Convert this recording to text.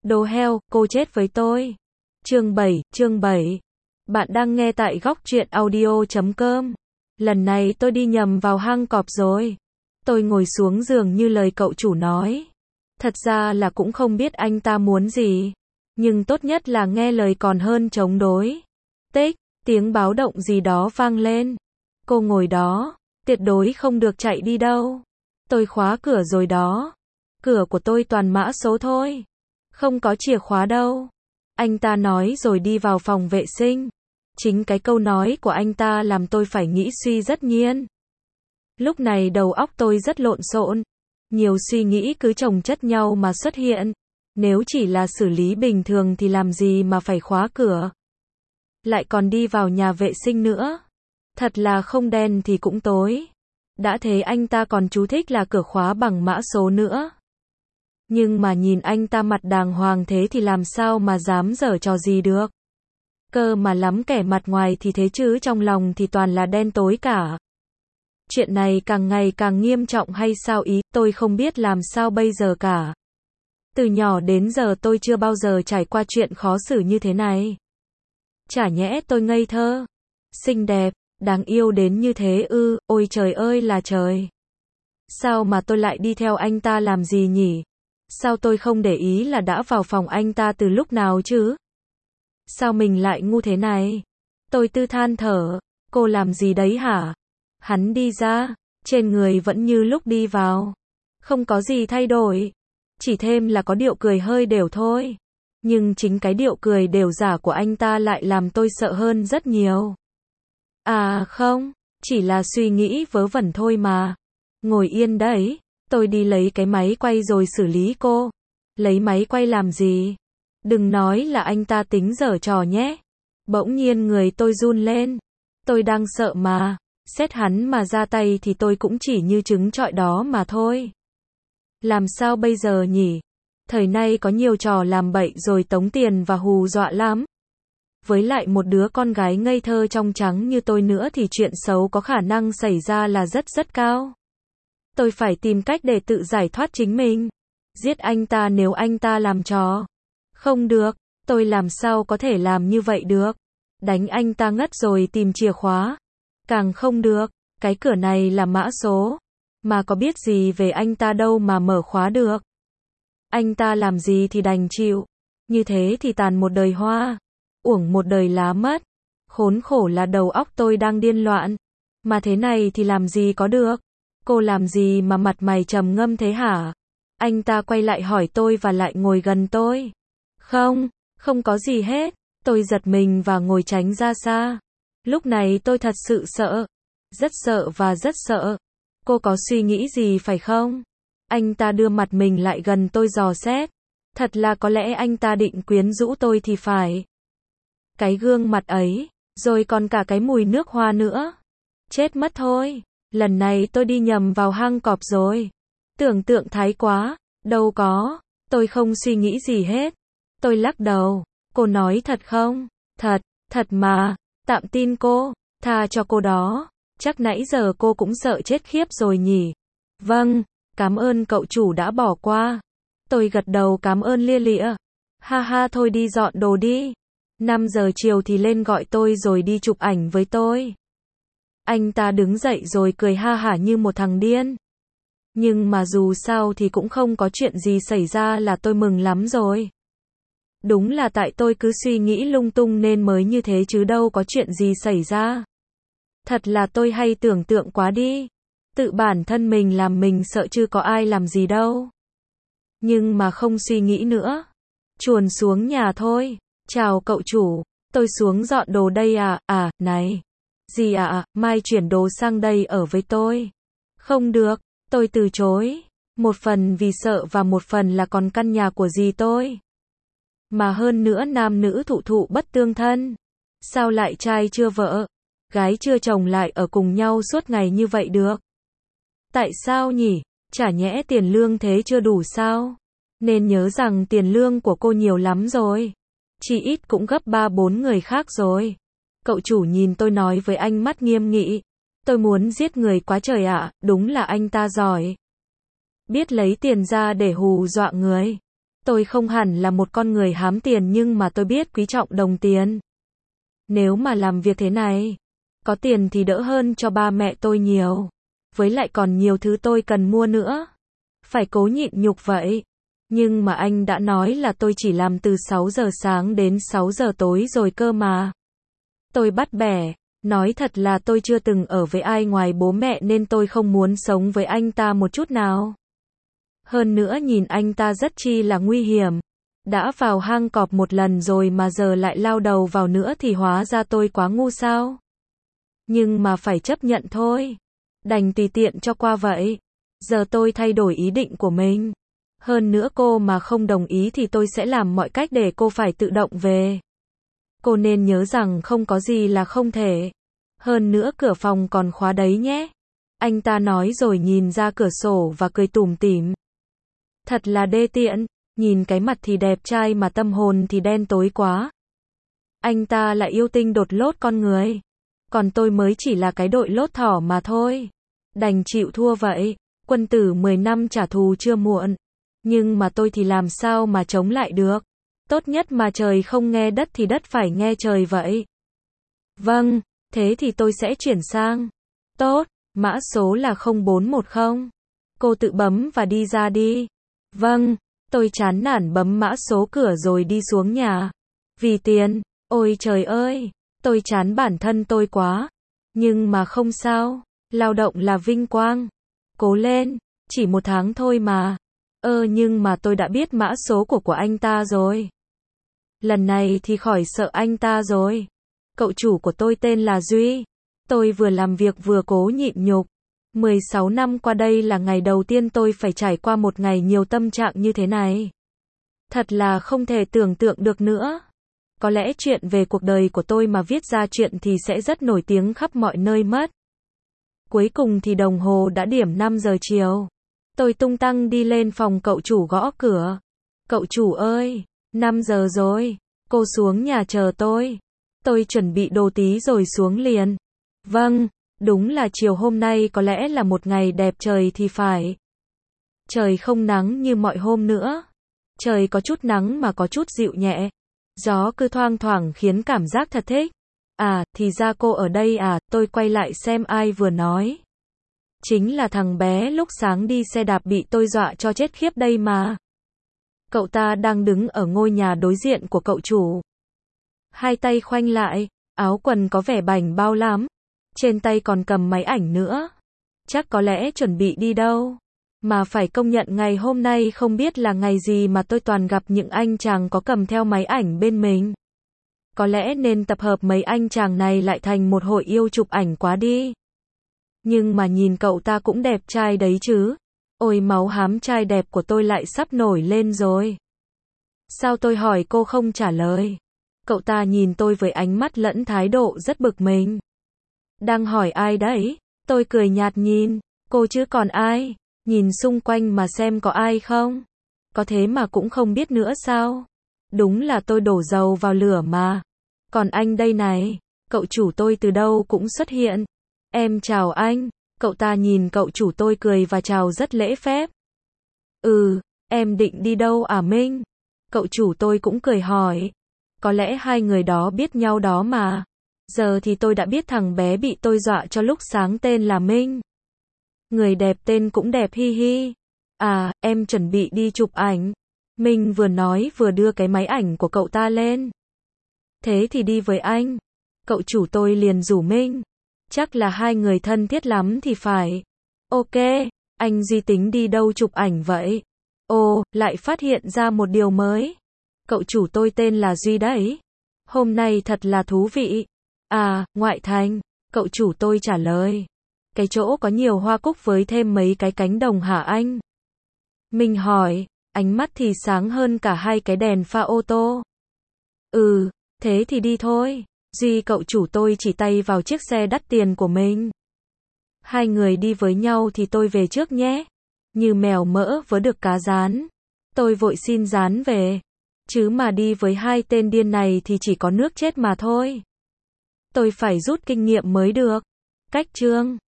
Đồ heo, cô chết với tôi. Chương 7. Bạn đang nghe tại góc truyện audio.com. Lần này tôi đi nhầm vào hang cọp rồi. Tôi ngồi xuống giường như lời cậu chủ nói. Thật ra là cũng không biết anh ta muốn gì. Nhưng tốt nhất là nghe lời còn hơn chống đối. Tích, tiếng báo động gì đó vang lên. Cô ngồi đó, tuyệt đối không được chạy đi đâu. Tôi khóa cửa rồi đó. Cửa của tôi toàn mã số thôi. Không có chìa khóa đâu. Anh ta nói rồi đi vào phòng vệ sinh. Chính cái câu nói của anh ta làm tôi phải nghĩ suy rất nhiên. Lúc này đầu óc tôi rất lộn xộn. Nhiều suy nghĩ cứ chồng chất nhau mà xuất hiện. Nếu chỉ là xử lý bình thường thì làm gì mà phải khóa cửa. Lại còn đi vào nhà vệ sinh nữa. Thật là không đen thì cũng tối. Đã thế anh ta còn chú thích là cửa khóa bằng mã số nữa. Nhưng mà nhìn anh ta mặt đàng hoàng thế thì làm sao mà dám giở trò gì được. Cơ mà lắm kẻ mặt ngoài thì thế chứ trong lòng thì toàn là đen tối cả. Chuyện này càng ngày càng nghiêm trọng hay sao ý, tôi không biết làm sao bây giờ cả. Từ nhỏ đến giờ tôi chưa bao giờ trải qua chuyện khó xử như thế này. Chả nhẽ tôi ngây thơ, xinh đẹp, đáng yêu đến như thế ư, ôi trời ơi là trời. Sao mà tôi lại đi theo anh ta làm gì nhỉ? Sao tôi không để ý là đã vào phòng anh ta từ lúc nào chứ? Sao mình lại ngu thế này? Tôi tư than thở, cô làm gì đấy hả? Hắn đi ra, trên người vẫn như lúc đi vào. Không có gì thay đổi. Chỉ thêm là có điệu cười hơi đều thôi. Nhưng chính cái điệu cười đều giả của anh ta lại làm tôi sợ hơn rất nhiều. À không, chỉ là suy nghĩ vớ vẩn thôi mà. Ngồi yên đấy, tôi đi lấy cái máy quay rồi xử lý cô. Lấy máy quay làm gì? Đừng nói là anh ta tính giở trò nhé. Bỗng nhiên người tôi run lên. Tôi đang sợ mà. Xét hắn mà ra tay thì tôi cũng chỉ như trứng trọi đó mà thôi. Làm sao bây giờ nhỉ? Thời nay có nhiều trò làm bậy rồi tống tiền và hù dọa lắm. Với lại một đứa con gái ngây thơ trong trắng như tôi nữa thì chuyện xấu có khả năng xảy ra là rất cao. Tôi phải tìm cách để tự giải thoát chính mình. Giết anh ta nếu anh ta làm trò. Không được, tôi làm sao có thể làm như vậy được. Đánh anh ta ngất rồi tìm chìa khóa. Càng không được, cái cửa này là mã số. Mà có biết gì về anh ta đâu mà mở khóa được. Anh ta làm gì thì đành chịu. Như thế thì tàn một đời hoa. Uổng một đời lá mất. Khốn khổ là đầu óc tôi đang điên loạn. Mà thế này thì làm gì có được. Cô làm gì mà mặt mày trầm ngâm thế hả? Anh ta quay lại hỏi tôi và lại ngồi gần tôi. Không có gì hết. Tôi giật mình và ngồi tránh ra xa. Lúc này tôi thật sự sợ. Rất sợ và rất sợ. Cô có suy nghĩ gì phải không? Anh ta đưa mặt mình lại gần tôi dò xét. Thật là có lẽ anh ta định quyến rũ tôi thì phải. Cái gương mặt ấy, rồi còn cả cái mùi nước hoa nữa. Chết mất thôi. Lần này tôi đi nhầm vào hang cọp rồi. Tưởng tượng thái quá. Đâu có. Tôi không suy nghĩ gì hết. Tôi lắc đầu. Cô nói thật không? Thật mà. Tạm tin cô. Tha cho cô đó. Chắc nãy giờ cô cũng sợ chết khiếp rồi nhỉ? Vâng, cảm ơn cậu chủ đã bỏ qua. Tôi gật đầu cảm ơn lia lịa. Ha ha thôi đi dọn đồ đi. 5 giờ chiều thì lên gọi tôi rồi đi chụp ảnh với tôi. Anh ta đứng dậy rồi cười ha hả như một thằng điên. Nhưng mà dù sao thì cũng không có chuyện gì xảy ra là tôi mừng lắm rồi. Đúng là tại tôi cứ suy nghĩ lung tung nên mới như thế chứ đâu có chuyện gì xảy ra. Thật là tôi hay tưởng tượng quá đi. Tự bản thân mình làm mình sợ chứ có ai làm gì đâu. Nhưng mà không suy nghĩ nữa. Chuồn xuống nhà thôi. Chào cậu chủ. Tôi xuống dọn đồ đây à. Này. Gì ạ? Mai chuyển đồ sang đây ở với tôi. Không được. Tôi từ chối. Một phần vì sợ và một phần là còn căn nhà của dì tôi. Mà hơn nữa nam nữ thụ thụ bất tương thân. Sao lại trai chưa vợ, gái chưa chồng lại ở cùng nhau suốt ngày như vậy được? Tại sao nhỉ? Chả nhẽ tiền lương thế chưa đủ sao? Nên nhớ rằng tiền lương của cô nhiều lắm rồi. Chỉ ít cũng gấp 3-4 người khác rồi. Cậu chủ nhìn tôi nói với ánh mắt nghiêm nghị. Tôi muốn giết người quá trời ạ, đúng là anh ta giỏi. Biết lấy tiền ra để hù dọa người. Tôi không hẳn là một con người hám tiền nhưng mà tôi biết quý trọng đồng tiền. Nếu mà làm việc thế này, có tiền thì đỡ hơn cho ba mẹ tôi nhiều. Với lại còn nhiều thứ tôi cần mua nữa. Phải cố nhịn nhục vậy. Nhưng mà anh đã nói là tôi chỉ làm từ 6 giờ sáng đến 6 giờ tối rồi cơ mà. Tôi bắt bẻ, nói thật là tôi chưa từng ở với ai ngoài bố mẹ nên tôi không muốn sống với anh ta một chút nào. Hơn nữa nhìn anh ta rất chi là nguy hiểm. Đã vào hang cọp một lần rồi mà giờ lại lao đầu vào nữa thì hóa ra tôi quá ngu sao? Nhưng mà phải chấp nhận thôi. Đành tùy tiện cho qua vậy. Giờ tôi thay đổi ý định của mình. Hơn nữa cô mà không đồng ý thì tôi sẽ làm mọi cách để cô phải tự động về. Cô nên nhớ rằng không có gì là không thể. Hơn nữa cửa phòng còn khóa đấy nhé. Anh ta nói rồi nhìn ra cửa sổ và cười tủm tỉm. Thật là đê tiện, nhìn cái mặt thì đẹp trai mà tâm hồn thì đen tối quá. Anh ta lại yêu tinh đột lốt con người. Còn tôi mới chỉ là cái đội lốt thỏ mà thôi. Đành chịu thua vậy, quân tử 10 năm trả thù chưa muộn. Nhưng mà tôi thì làm sao mà chống lại được. Tốt nhất mà trời không nghe đất thì đất phải nghe trời vậy. Vâng, thế thì tôi sẽ chuyển sang. Tốt, mã số là 0410. Cô tự bấm và đi ra đi. Vâng, tôi chán nản bấm mã số cửa rồi đi xuống nhà. Vì tiền, ôi trời ơi, tôi chán bản thân tôi quá. Nhưng mà không sao, lao động là vinh quang. Cố lên, chỉ 1 tháng thôi mà. Nhưng mà tôi đã biết mã số của anh ta rồi. Lần này thì khỏi sợ anh ta rồi. Cậu chủ của tôi tên là Duy. Tôi vừa làm việc vừa cố nhịn nhục. 16 năm qua đây là ngày đầu tiên tôi phải trải qua một ngày nhiều tâm trạng như thế này. Thật là không thể tưởng tượng được nữa. Có lẽ chuyện về cuộc đời của tôi mà viết ra chuyện thì sẽ rất nổi tiếng khắp mọi nơi mất. Cuối cùng thì đồng hồ đã điểm 5 giờ chiều. Tôi tung tăng đi lên phòng cậu chủ gõ cửa. Cậu chủ ơi, 5 giờ rồi, cô xuống nhà chờ tôi. Tôi chuẩn bị đồ tí rồi xuống liền. Vâng, đúng là chiều hôm nay có lẽ là một ngày đẹp trời thì phải. Trời không nắng như mọi hôm nữa. Trời có chút nắng mà có chút dịu nhẹ. Gió cứ thoang thoảng khiến cảm giác thật thích. À, thì ra cô ở đây à, tôi quay lại xem ai vừa nói. Chính là thằng bé lúc sáng đi xe đạp bị tôi dọa cho chết khiếp đây mà. Cậu ta đang đứng ở ngôi nhà đối diện của cậu chủ. Hai tay khoanh lại, áo quần có vẻ bảnh bao lắm. Trên tay còn cầm máy ảnh nữa. Chắc có lẽ chuẩn bị đi đâu. Mà phải công nhận ngày hôm nay không biết là ngày gì mà tôi toàn gặp những anh chàng có cầm theo máy ảnh bên mình. Có lẽ nên tập hợp mấy anh chàng này lại thành một hội yêu chụp ảnh quá đi. Nhưng mà nhìn cậu ta cũng đẹp trai đấy chứ. Ôi máu hám trai đẹp của tôi lại sắp nổi lên rồi. Sao tôi hỏi cô không trả lời? Cậu ta nhìn tôi với ánh mắt lẫn thái độ rất bực mình. Đang hỏi ai đấy? Tôi cười nhạt nhìn. Cô chứ còn ai? Nhìn xung quanh mà xem có ai không? Có thế mà cũng không biết nữa sao? Đúng là tôi đổ dầu vào lửa mà. Còn anh đây này, cậu chủ tôi từ đâu cũng xuất hiện. Em chào anh. Cậu ta nhìn cậu chủ tôi cười và chào rất lễ phép. Em định đi đâu à Minh? Cậu chủ tôi cũng cười hỏi. Có lẽ hai người đó biết nhau đó mà. Giờ thì tôi đã biết thằng bé bị tôi dọa cho lúc sáng tên là Minh. Người đẹp tên cũng đẹp hi hi. À, em chuẩn bị đi chụp ảnh. Minh vừa nói vừa đưa cái máy ảnh của cậu ta lên. Thế thì đi với anh. Cậu chủ tôi liền rủ Minh. Chắc là hai người thân thiết lắm thì phải. Ok, anh Duy tính đi đâu chụp ảnh vậy? Ồ, lại phát hiện ra một điều mới. Cậu chủ tôi tên là Duy đấy. Hôm nay thật là thú vị. À, ngoại thành. Cậu chủ tôi trả lời. Cái chỗ có nhiều hoa cúc với thêm mấy cái cánh đồng hả anh? Mình hỏi, ánh mắt thì sáng hơn cả hai cái đèn pha ô tô. Thế thì đi thôi. Duy cậu chủ tôi chỉ tay vào chiếc xe đắt tiền của mình. Hai người đi với nhau thì tôi về trước nhé. Như mèo mỡ vớ được cá rán. Tôi vội xin rán về. Chứ mà đi với hai tên điên này thì chỉ có nước chết mà thôi. Tôi phải rút kinh nghiệm mới được. Cách chương